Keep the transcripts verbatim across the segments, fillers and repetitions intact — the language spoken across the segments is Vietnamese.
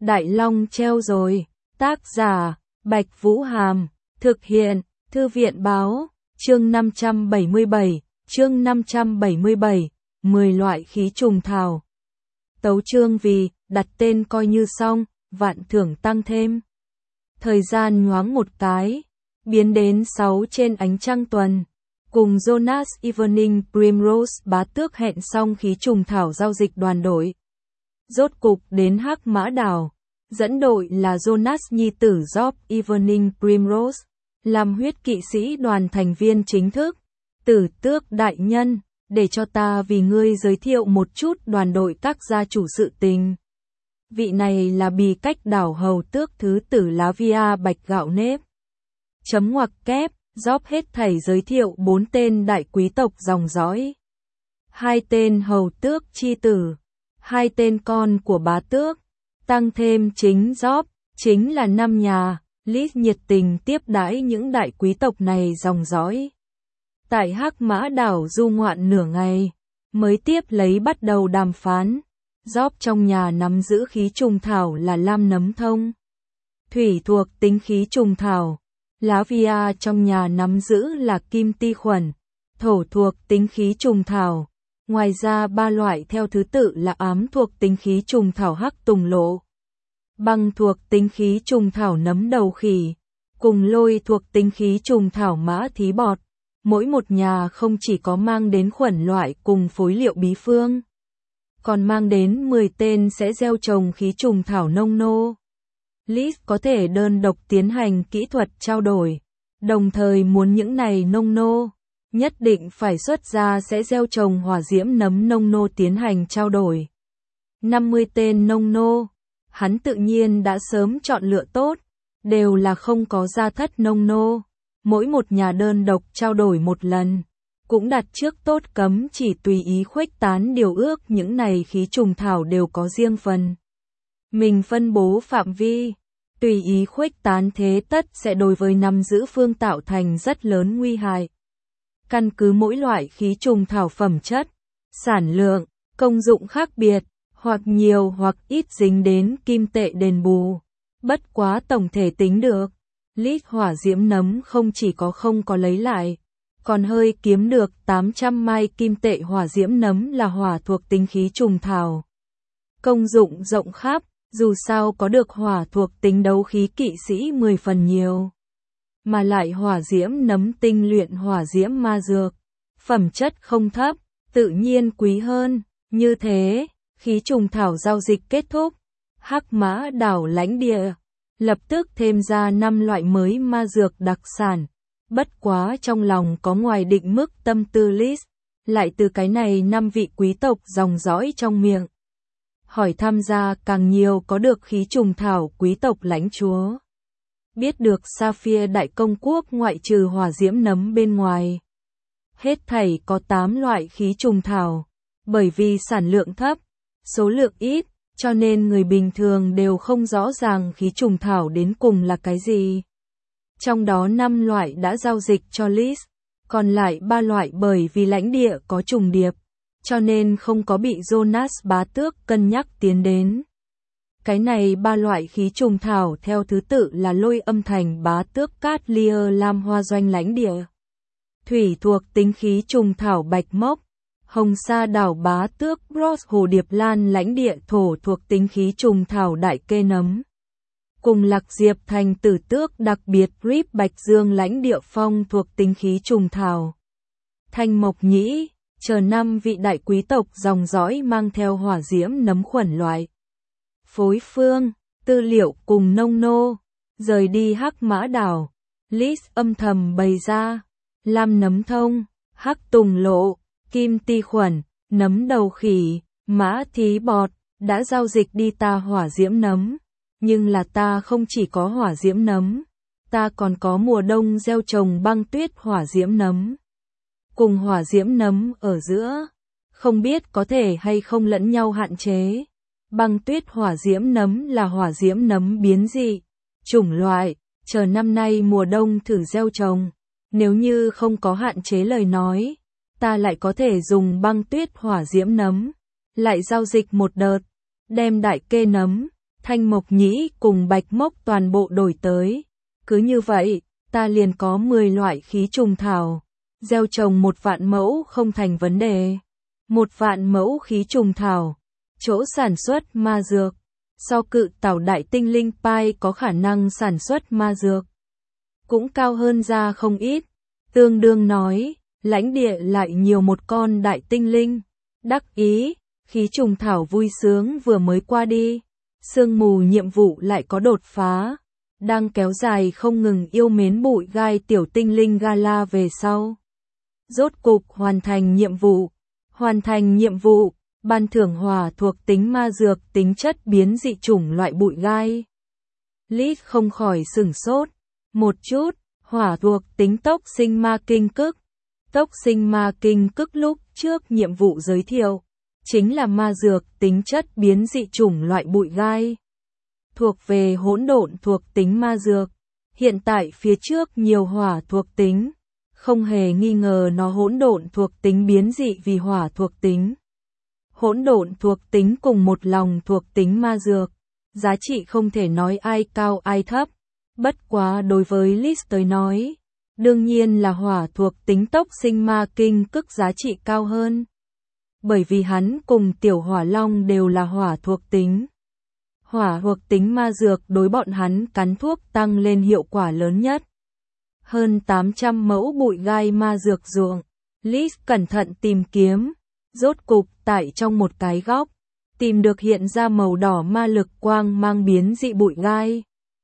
Đại Long treo rồi. Tác giả, Bạch Vũ Hàm. Thực hiện, Thư viện Báo. Chương năm trăm bảy mươi bảy. Chương năm trăm bảy mươi bảy. mười loại khí trùng thảo. Tấu chương vì, đặt tên coi như xong, vạn thưởng tăng thêm. Thời gian nhoáng một cái, biến đến sáu trên ánh trăng tuần. Cùng Jonas Evening Primrose bá tước hẹn xong khí trùng thảo giao dịch đoàn đội. Rốt cục đến Hắc Mã Đảo, dẫn đội là Jonas nhi tử Job Evening Primrose, làm huyết kỵ sĩ đoàn thành viên chính thức. Tử tước đại nhân, để cho ta vì ngươi giới thiệu một chút đoàn đội các gia chủ sự tình. Vị này là bì cách đảo hầu tước thứ tử Lavia bạch gạo nếp. Chấm ngoặc kép, Job hết thảy giới thiệu bốn tên đại quý tộc dòng dõi. Hai tên hầu tước chi tử, hai tên con của bá tước, tăng thêm chính Job, chính là năm nhà. Liz nhiệt tình tiếp đãi những đại quý tộc này dòng dõi. Tại Hắc Mã Đảo du ngoạn nửa ngày, mới tiếp lấy bắt đầu đàm phán. Job trong nhà nắm giữ khí trùng thảo là lam nấm thông. Thủy thuộc tính khí trùng thảo. Lavia trong nhà nắm giữ là kim ti khuẩn. Thổ thuộc tính khí trùng thảo. Ngoài ra ba loại theo thứ tự là ám thuộc tính khí trùng thảo hắc tùng lộ. Băng thuộc tính khí trùng thảo nấm đầu khỉ. Cùng lôi thuộc tính khí trùng thảo mã thí bọt. Mỗi một nhà không chỉ có mang đến khuẩn loại cùng phối liệu bí phương, còn mang đến mười tên sẽ gieo trồng khí trùng thảo nông nô. Liz có thể đơn độc tiến hành kỹ thuật trao đổi, đồng thời muốn những này nông nô, nhất định phải xuất ra sẽ gieo trồng hỏa diễm nấm nông nô tiến hành trao đổi. năm mươi tên nông nô, hắn tự nhiên đã sớm chọn lựa tốt, đều là không có gia thất nông nô. Mỗi một nhà đơn độc trao đổi một lần, cũng đặt trước tốt cấm chỉ tùy ý khuếch tán điều ước những này khí trùng thảo đều có riêng phần. Mình phân bố phạm vi, tùy ý khuếch tán thế tất sẽ đối với nắm giữ phương tạo thành rất lớn nguy hại. Căn cứ mỗi loại khí trùng thảo phẩm chất, sản lượng, công dụng khác biệt, hoặc nhiều hoặc ít dính đến kim tệ đền bù. Bất quá tổng thể tính được. Lít hỏa diễm nấm không chỉ có không có lấy lại, còn hơi kiếm được tám trăm mai kim tệ. Hỏa diễm nấm là hỏa thuộc tính khí trùng thảo. Công dụng rộng khắp, dù sao có được hỏa thuộc tính đấu khí kỵ sĩ mười phần nhiều. Mà lại hỏa diễm nấm tinh luyện hỏa diễm ma dược, phẩm chất không thấp, tự nhiên quý hơn. Như thế, khí trùng thảo giao dịch kết thúc. Hắc Mã Đảo lãnh địa lập tức thêm ra năm loại mới ma dược đặc sản. Bất quá trong lòng có ngoài định mức tâm tư Liz, lại từ cái này năm vị quý tộc dòng dõi trong miệng. Hỏi tham gia càng nhiều có được khí trùng thảo quý tộc lãnh chúa. Biết được Sapphire đại công quốc ngoại trừ hỏa diễm nấm bên ngoài. Hết thảy có tám loại khí trùng thảo. Bởi vì sản lượng thấp, số lượng ít, cho nên người bình thường đều không rõ ràng khí trùng thảo đến cùng là cái gì. Trong đó năm loại đã giao dịch cho Liz, còn lại ba loại bởi vì lãnh địa có trùng điệp, cho nên không có bị Jonas bá tước cân nhắc tiến đến. Cái này ba loại khí trùng thảo theo thứ tự là lôi âm thành bá tước Cát Lia Lam Hoa Doanh lãnh địa. Thủy thuộc tính khí trùng thảo bạch mốc. Hồng Sa đảo bá tước Bros Hồ Điệp Lan lãnh địa. Thổ thuộc tính khí trùng thảo đại kê nấm. Cùng Lạc Diệp thành tử tước đặc biệt Rip Bạch Dương lãnh địa. Phong thuộc tính khí trùng thảo. Thanh Mộc Nhĩ, chờ năm vị đại quý tộc dòng dõi mang theo hỏa diễm nấm khuẩn loại. Phối phương, tư liệu cùng nông nô, rời đi Hắc Mã Đảo. Liz âm thầm bày ra, lam nấm thông, hắc tùng lộ, kim ti khuẩn, nấm đầu khỉ, mã thí bọt, đã giao dịch đi ta hỏa diễm nấm. Nhưng là ta không chỉ có hỏa diễm nấm, ta còn có mùa đông gieo trồng băng tuyết hỏa diễm nấm. Cùng hỏa diễm nấm ở giữa, không biết có thể hay không lẫn nhau hạn chế. Băng tuyết hỏa diễm nấm là hỏa diễm nấm biến dị, chủng loại, chờ năm nay mùa đông thử gieo trồng. Nếu như không có hạn chế lời nói, ta lại có thể dùng băng tuyết hỏa diễm nấm, lại giao dịch một đợt, đem đại kê nấm, Thanh Mộc Nhĩ cùng Bạch Mốc toàn bộ đổi tới. Cứ như vậy, ta liền có mười loại khí trùng thảo. Gieo trồng một vạn mẫu không thành vấn đề. Một vạn mẫu khí trùng thảo. Chỗ sản xuất ma dược. So cự tảo đại tinh linh pai có khả năng sản xuất ma dược. Cũng cao hơn ra không ít. Tương đương nói, lãnh địa lại nhiều một con đại tinh linh. Đắc ý, khí trùng thảo vui sướng vừa mới qua đi. Sương mù nhiệm vụ lại có đột phá. Đang kéo dài không ngừng yêu mến bụi gai tiểu tinh linh Gala về sau. Rốt cục hoàn thành nhiệm vụ. Hoàn thành nhiệm vụ, ban thưởng hỏa thuộc tính ma dược tính chất biến dị chủng loại bụi gai. Lít không khỏi sửng sốt. Một chút, hỏa thuộc tính tốc sinh ma kinh cức. Tốc sinh ma kinh cức lúc trước nhiệm vụ giới thiệu. Chính là ma dược tính chất biến dị chủng loại bụi gai. Thuộc về hỗn độn thuộc tính ma dược. Hiện tại phía trước nhiều hỏa thuộc tính. Không hề nghi ngờ nó hỗn độn thuộc tính biến dị vì hỏa thuộc tính. Hỗn độn thuộc tính cùng một lòng thuộc tính ma dược. Giá trị không thể nói ai cao ai thấp. Bất quá đối với Lys tới nói. Đương nhiên là hỏa thuộc tính tốc sinh ma kinh cức giá trị cao hơn. Bởi vì hắn cùng tiểu hỏa long đều là hỏa thuộc tính. Hỏa thuộc tính ma dược đối bọn hắn cắn thuốc tăng lên hiệu quả lớn nhất. Hơn tám trăm mẫu bụi gai ma dược ruộng. Lys cẩn thận tìm kiếm. Rốt cục tại trong một cái góc. Tìm được hiện ra màu đỏ ma lực quang mang biến dị bụi gai.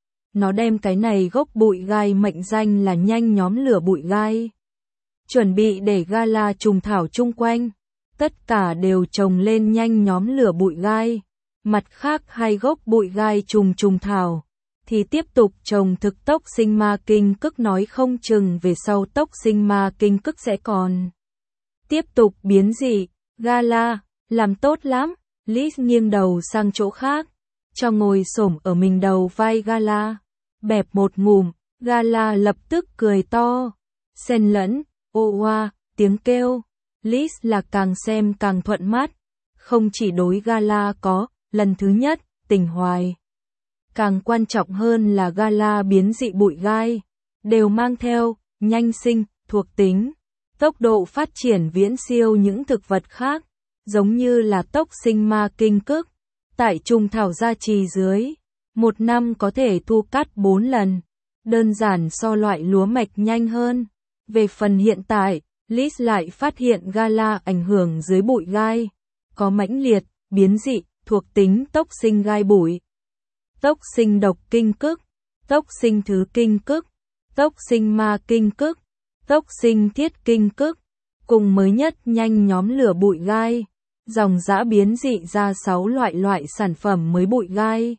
Nó đem cái này gốc bụi gai mệnh danh là nhanh nhóm lửa bụi gai. Chuẩn bị để Gala trùng thảo chung quanh. Tất cả đều trồng lên nhanh nhóm lửa bụi gai. Mặt khác hai gốc bụi gai trùng trùng thảo. Thì tiếp tục trồng thực tốc sinh ma kinh cức nói không chừng về sau tốc sinh ma kinh cức sẽ còn. Tiếp tục biến dị. Gala, làm tốt lắm. Lys nghiêng đầu sang chỗ khác. Cho ngồi xổm ở mình đầu vai Gala. Bẹp một ngụm, Gala lập tức cười to. Xen lẫn, ô oa, tiếng kêu. Lys là càng xem càng thuận mắt. Không chỉ đối Gala có, lần thứ nhất, tình hoài. Càng quan trọng hơn là Gala biến dị bụi gai. Đều mang theo, nhanh sinh, thuộc tính. Tốc độ phát triển viễn siêu những thực vật khác. Giống như là tốc sinh ma kinh cức. Tại trùng thảo gia trì dưới. Một năm có thể thu cắt bốn lần. Đơn giản so loại lúa mạch nhanh hơn. Về phần hiện tại, Lys lại phát hiện Gala ảnh hưởng dưới bụi gai. Có mãnh liệt, biến dị, thuộc tính tốc sinh gai bụi. Tốc sinh độc kinh cức. Tốc sinh thứ kinh cức. Tốc sinh ma kinh cức. Tốc sinh thiết kinh cức. Cùng mới nhất nhanh nhóm lửa bụi gai. Dòng dã biến dị ra sáu loại loại sản phẩm mới bụi gai.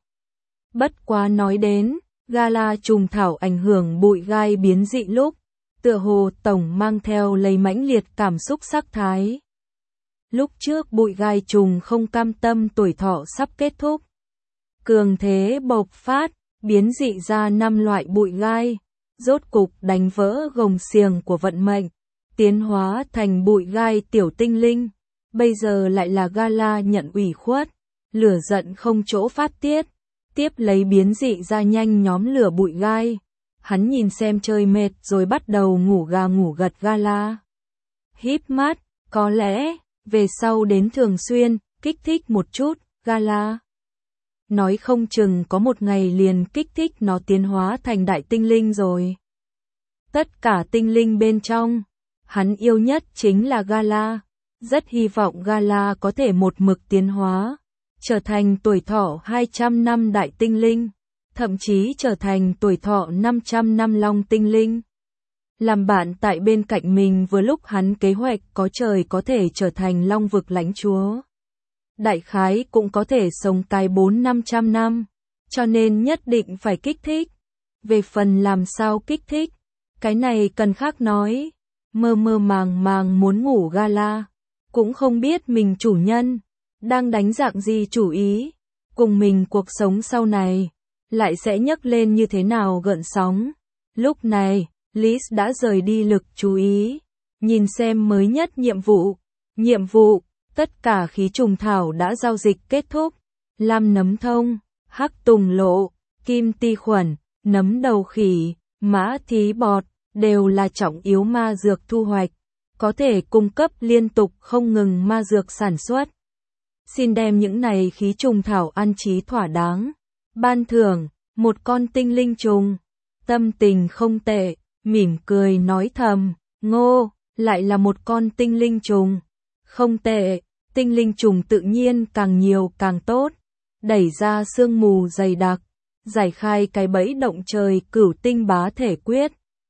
Bất quá nói đến, Gala trùng thảo ảnh hưởng bụi gai biến dị lúc, tựa hồ tổng mang theo lấy mãnh liệt cảm xúc sắc thái. Lúc trước bụi gai trùng không cam tâm tuổi thọ sắp kết thúc. Cường thế bộc phát, biến dị ra năm loại bụi gai, rốt cục đánh vỡ gông xiềng của vận mệnh, tiến hóa thành bụi gai tiểu tinh linh. Bây giờ lại là Gala nhận ủy khuất, lửa giận không chỗ phát tiết. Tiếp lấy biến dị ra nhanh nhóm lửa bụi gai. Hắn nhìn xem chơi mệt rồi bắt đầu ngủ gà ngủ gật Gala. Híp mắt, có lẽ, về sau đến thường xuyên, kích thích một chút, Gala. Nói không chừng có một ngày liền kích thích nó tiến hóa thành đại tinh linh rồi. Tất cả tinh linh bên trong, hắn yêu nhất chính là Gala. Rất hy vọng Gala có thể một mực tiến hóa. Trở thành tuổi thọ hai trăm năm đại tinh linh, thậm chí trở thành tuổi thọ năm trăm năm long tinh linh. Làm bạn tại bên cạnh mình vừa lúc hắn kế hoạch có trời có thể trở thành long vực lãnh chúa. Đại khái cũng có thể sống cái bốn năm trăm năm, cho nên nhất định phải kích thích. Về phần làm sao kích thích, cái này cần khác nói. Mơ mơ màng màng muốn ngủ Gala, cũng không biết mình chủ nhân đang đánh dạng gì chủ ý, cùng mình cuộc sống sau này, lại sẽ nhấc lên như thế nào gợn sóng. Lúc này, Lys đã rời đi lực chú ý, nhìn xem mới nhất nhiệm vụ. Nhiệm vụ, tất cả khí trùng thảo đã giao dịch kết thúc. Lam nấm thông, hắc tùng lộ, kim ti khuẩn, nấm đầu khỉ, mã thí bọt, đều là trọng yếu ma dược thu hoạch, có thể cung cấp liên tục không ngừng ma dược sản xuất. Xin đem những này khí trùng thảo ăn trí thỏa đáng. Ban thưởng, một con tinh linh trùng. Tâm tình không tệ, mỉm cười nói thầm, ngô, lại là một con tinh linh trùng. Không tệ, tinh linh trùng tự nhiên càng nhiều càng tốt. Đẩy ra sương mù dày đặc, giải khai cái bẫy động trời cửu tinh bá thể quyết.